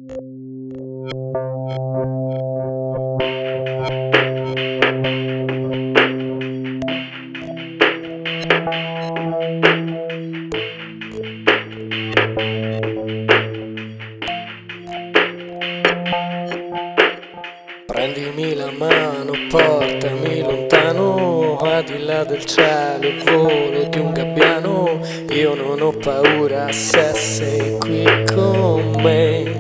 Prendimi la mano, portami lontano, al di là del cielo, il volo di un gabbiano. Io non ho paura se sei qui con me.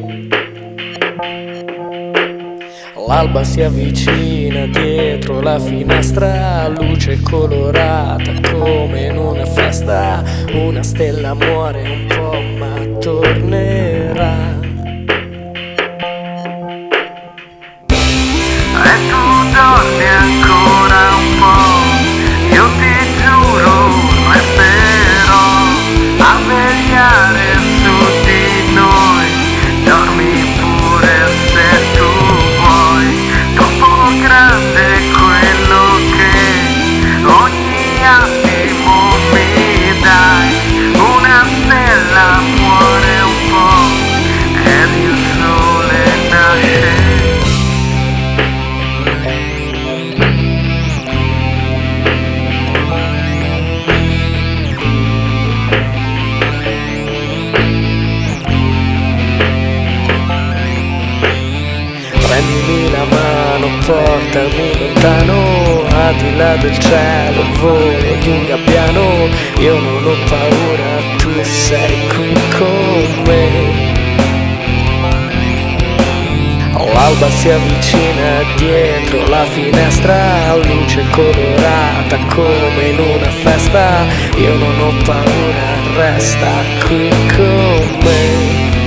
L'alba si avvicina dietro la finestra, luce colorata come in una festa. Una stella muore un po' ma tornerà. E tu dormi ancora un po', io ti giuro resterò a vegliare su di noi. Dormi pure se tu vuoi, troppo grande quello che ogni attimo mi dai. Una stella muore un po' ed il sole nasce. Prendimi la mano, portami lontano, al di là del cielo, il volo di un gabbiano. Io non ho paura, tu sei qui con me. L'alba si avvicina dietro la finestra, luce colorata come in una festa. Io non ho paura, resta qui con me.